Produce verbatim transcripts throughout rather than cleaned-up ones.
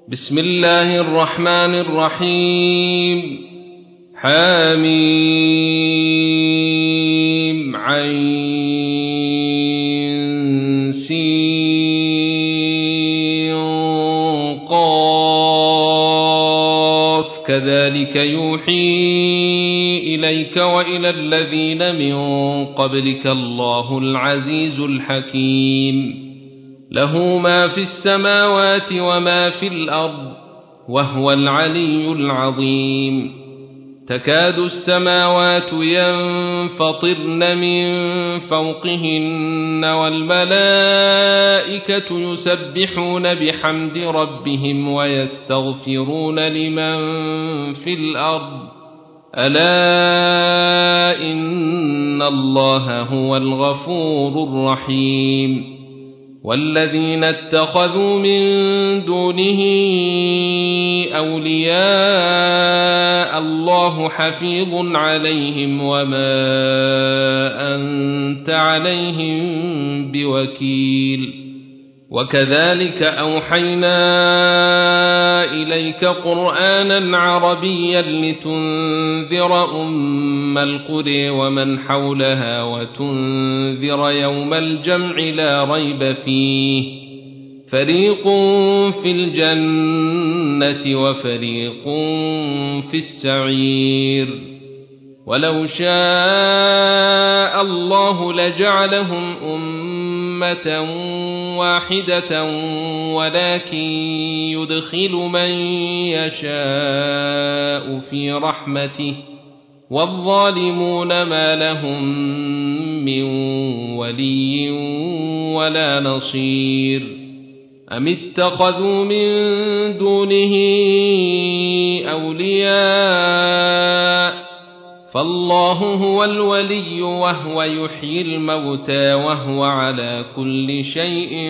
بسم الله الرحمن الرحيم. حميم عين سين قاف كذلك يوحي إليك وإلى الذين من قبلك الله العزيز الحكيم. له ما في السماوات وما في الأرض وهو العلي العظيم. تكاد السماوات ينفطرن من فوقهن والملائكة يسبحون بحمد ربهم ويستغفرون لمن في الأرض ألا إن الله هو الغفور الرحيم. والذين اتخذوا من دونه أولياء الله حفيظ عليهم وما أنت عليهم بوكيل. وكذلك أوحينا إليك قرآنا عربيا لتنذر أم القرى ومن حولها وتنذر يوم الجمع لا ريب فيه فريق في الجنة وفريق في السعير. ولو شاء الله لجعلهم أمة واحدة ولكن يدخل من يشاء في رحمته والظالمون ما لهم من ولي ولا نصير. أم اتخذوا من دونه أولياء فالله هو الولي وهو يحيي الموتى وهو على كل شيء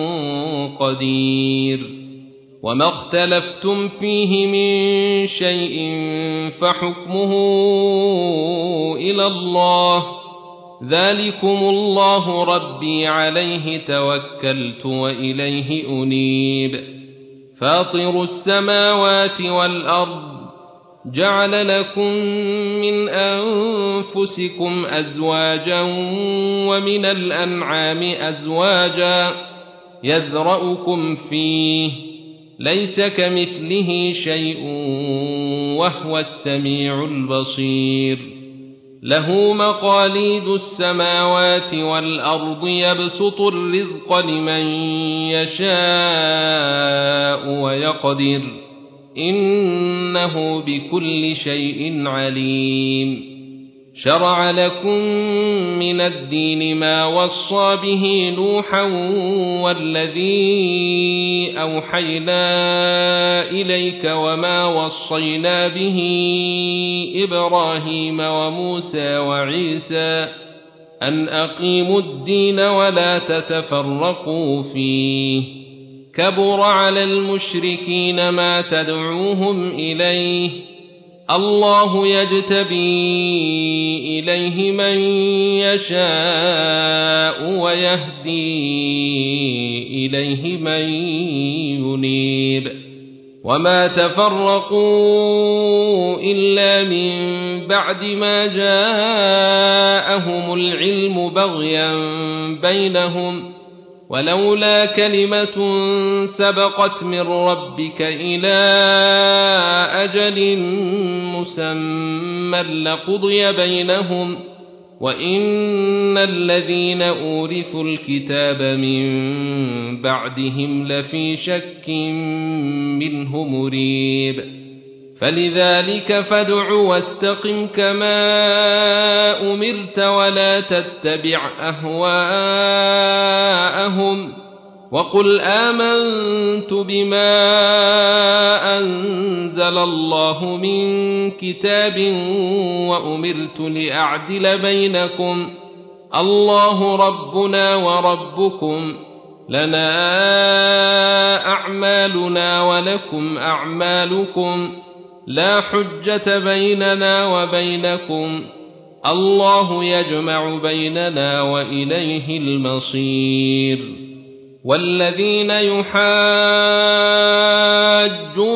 قدير. وما اختلفتم فيه من شيء فحكمه إلى الله ذلكم الله ربي عليه توكلت وإليه أنيب. فاطر السماوات والأرض جعل لكم من أنفسكم أزواجا ومن الأنعام أزواجا يذرأكم فيه ليس كمثله شيء وهو السميع البصير. له مقاليد السماوات والأرض يبسط الرزق لمن يشاء ويقدر إنه بكل شيء عليم. شرع لكم من الدين ما وصى به نوحا والذي أوحينا إليك وما وصينا به إبراهيم وموسى وعيسى أن أقيموا الدين ولا تتفرقوا فيه كبر على المشركين ما تدعوهم إليه الله يجتبي إليه من يشاء ويهدي إليه من ينيب. وما تفرقوا إلا من بعد ما جاءهم العلم بغيا بينهم ولولا كلمة سبقت من ربك إلى أجل مسمى لقضي بينهم وإن الذين أورثوا الكتاب من بعدهم لفي شك منه مريب. فلذلك فادع واستقم كما أمرت ولا تتبع أهواءهم وقل آمنت بما أنزل الله من كتاب وأمرت لأعدل بينكم الله ربنا وربكم لنا أعمالنا ولكم أعمالكم لا حجة بيننا وبينكم الله يجمع بيننا وإليه المصير. والذين يحاجون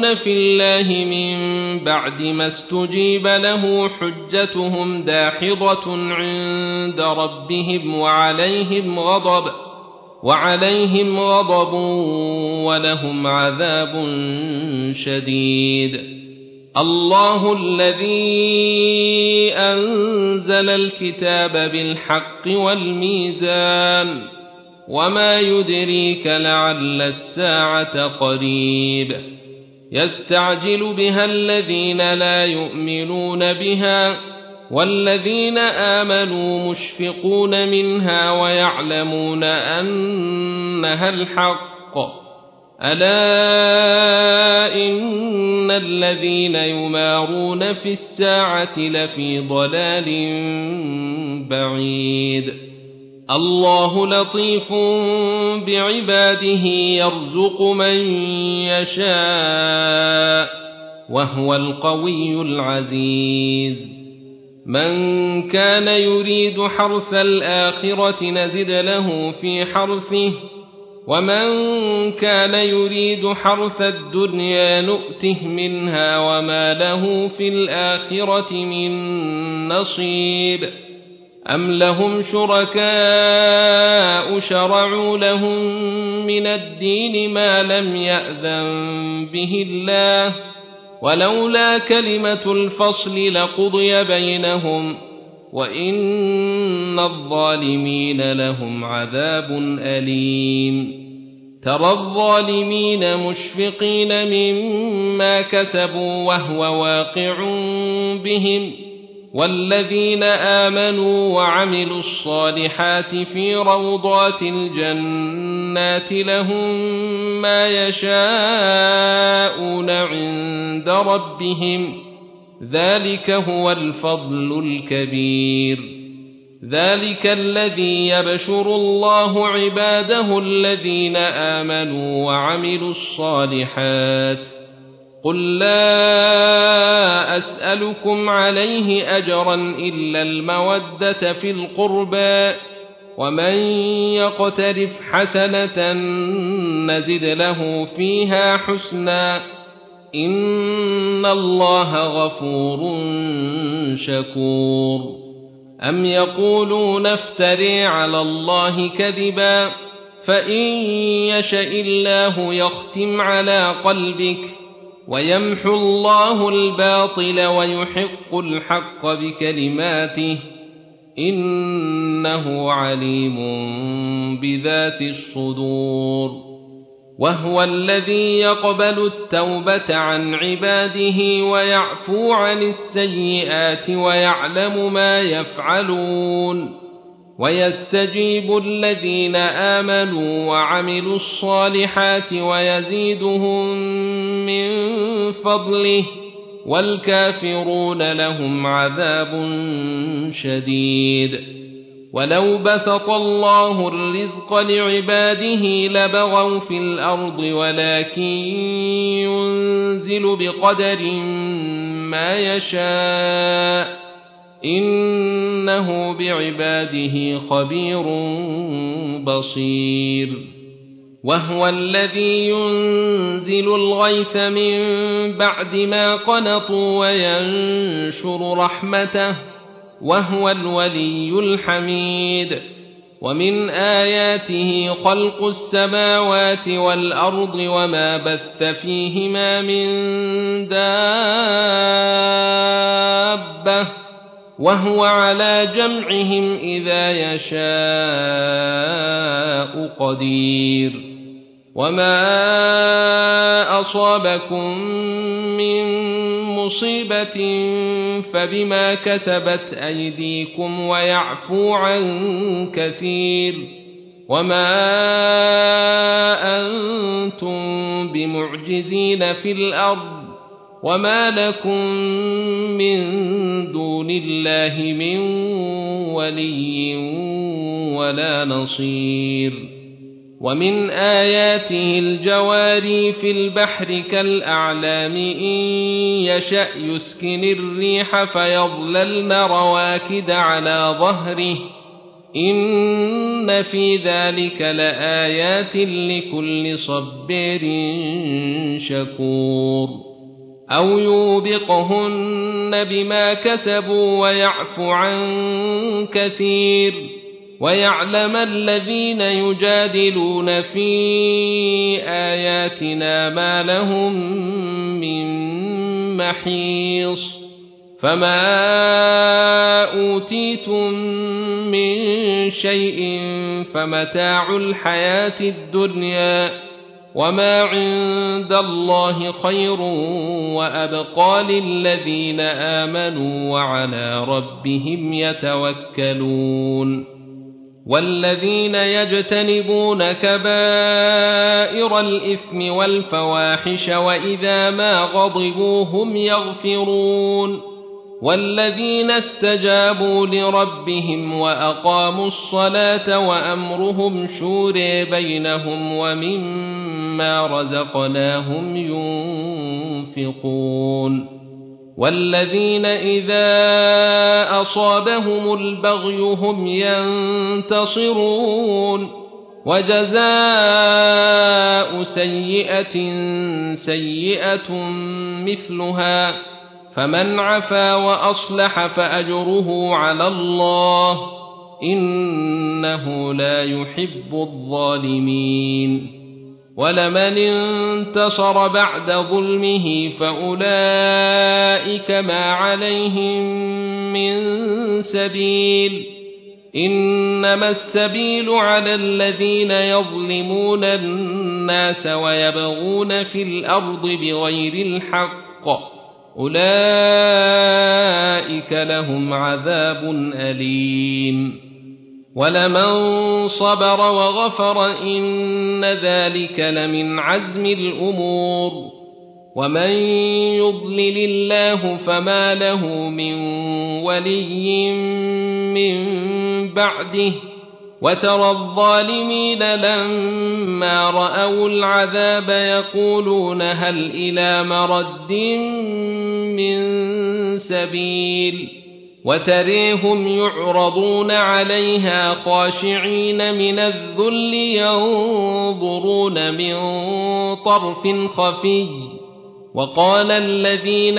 يجادلون في الله من بعد ما استجيب له حجتهم داحضة عند ربهم وعليهم غضب وعليهم غضب ولهم عذاب شديد. الله الذي أنزل الكتاب بالحق والميزان وما يدريك لعل الساعة قريب. يستعجل بها الذين لا يؤمنون بها والذين آمنوا مشفقون منها ويعلمون أنها الحق. ألا إن الذين يمارون في الساعة لفي ضلال بعيد. الله لطيف بعباده يرزق من يشاء وهو القوي العزيز. من كان يريد حرث الآخرة نزد له في حرثه ومن كان يريد حرث الدنيا نؤته منها وما له في الآخرة من نصيب. أم لهم شركاء شرعوا لهم من الدين ما لم يأذن به الله ولولا كلمة الفصل لقضي بينهم وإن الظالمين لهم عذاب أليم. ترى الظالمين مشفقين مما كسبوا وهو واقع بهم والذين آمنوا وعملوا الصالحات في روضات الجنات لهم ما يشاءون عند ربهم ذلك هو الفضل الكبير. ذلك الذي يبشر الله عباده الذين آمنوا وعملوا الصالحات. قل لا أسألكم عليه أجرا إلا المودة في القربى ومن يقترف حسنة نزد له فيها حسنا إن الله غفور شكور. أم يقولون افتري على الله كذبا فإن يشأ الله يختم على قلبك ويمحو الله الباطل ويحق الحق بكلماته إنه عليم بذات الصدور. وهو الذي يقبل التوبة عن عباده ويعفو عن السيئات ويعلم ما يفعلون ويستجيب الذين آمنوا وعملوا الصالحات ويزيدهم من فضله والكافرون لهم عذاب شديد. ولو بسط الله الرزق لعباده لبغوا في الأرض ولكن ينزل بقدر ما يشاء إنه بعباده خبير بصير. وهو الذي ينزل الغيث من بعد ما قنطوا وينشر رحمته وهو الولي الحميد. ومن آياته خلق السماوات والأرض وما بث فيهما من دابة وهو على جمعهم إذا يشاء قدير. وما أصابكم من مصيبة فبما كسبت أيديكم ويعفو عن كثير. وما أنتم بمعجزين في الأرض وما لكم من دون الله من ولي ولا نصير. ومن آياته الجواري في البحر كالأعلام إن يشأ يسكن الريح فيظللن رواكد على ظهره إن في ذلك لآيات لكل صبر شكور أو يوبقهن بما كسبوا ويعفو عن كثير ويعلم الذين يجادلون في آياتنا ما لهم من محيص فما أوتيتم من شيء فمتاع الحياة الدنيا وما عند الله خير وأبقى للذين آمنوا وعلى ربهم يتوكلون والذين يجتنبون كبائر الإثم والفواحش وإذا ما غضبوا هم يغفرون والذين استجابوا لربهم وأقاموا الصلاة وأمرهم شورى بينهم ومما رزقناهم ينفقون والذين إذا أصابهم البغي هم ينتصرون وجزاء سيئة سيئة مثلها فمن عفا وأصلح فأجره على الله إنه لا يحب الظالمين ولمن انتصر بعد ظلمه فأولئك ما عليهم من سبيل إنما السبيل على الذين يظلمون الناس ويبغون في الأرض بغير الحق أولئك لهم عذاب أليم ولمن صبر وغفر إن ذلك لمن عزم الأمور ومن يضلل الله فما له من ولي من بعده وترى الظالمين لما رأوا العذاب يقولون هل إلى مرد من سبيل وتريهم يعرضون عليها خاشعين من الذل ينظرون من طرف خفي وقال الذين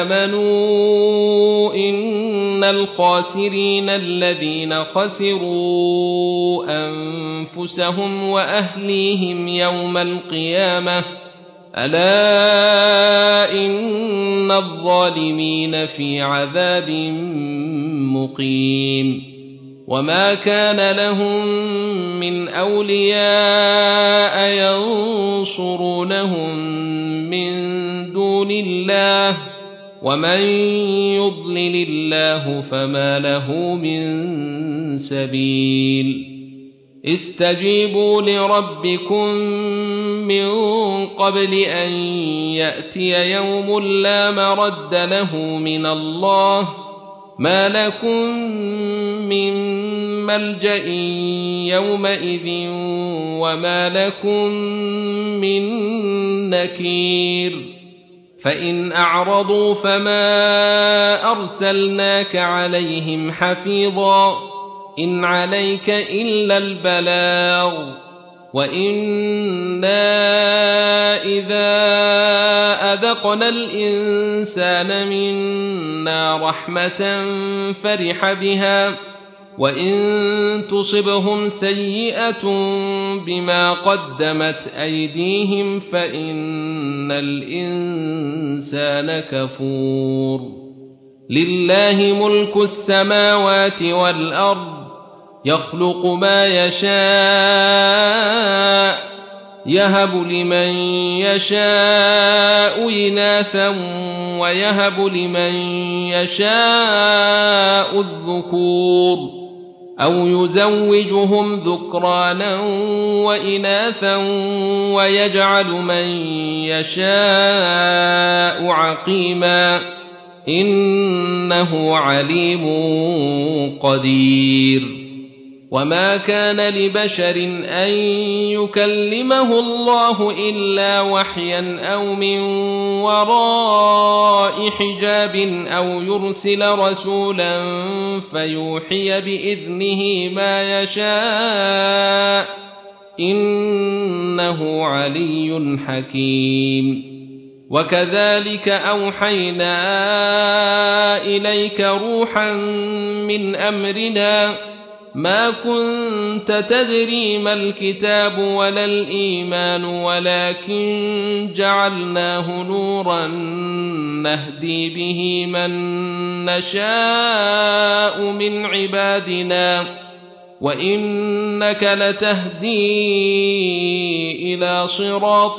آمنوا إن الخاسرين الذين خسروا أنفسهم وأهليهم يوم القيامة ألا إن الظالمين في عذاب مقيم وما كان لهم من أولياء ينصرونهم من دون الله ومن يضلل الله فما له من سبيل استجيبوا لربكم من قبل أن يأتي يوم لا مرد له من الله ما لكم من ملجأ يومئذ وما لكم من نكير فإن أعرضوا فما أرسلناك عليهم حفيظا إن عليك إلا البلاغ وإنا إذا أذقنا الإنسان منا رحمة فرح بها وإن تصبهم سيئة بما قدمت أيديهم فإن الإنسان كفور لله ملك السماوات والأرض يخلق ما يشاء يهب لمن يشاء إناثا ويهب لمن يشاء الذكور أو يزوجهم ذكرانا وإناثا ويجعل من يشاء عقيما إنه عليم قدير وما كان لبشر أن يكلمه الله إلا وحيا أو من وراء حجاب أو يرسل رسولا فيوحي بإذنه ما يشاء إنه علي حكيم وكذلك أوحينا إليك روحا من أمرنا ما كنت تدري ما الكتاب ولا الإيمان ولكن جعلناه نورا نهدي به من نشاء من عبادنا وإنك لتهدي إلى صراط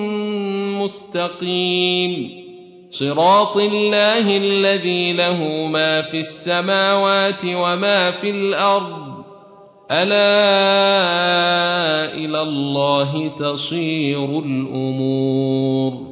مستقيم صراط الله الذي له ما في السماوات وما في الأرض ألا إلى الله تصير الأمور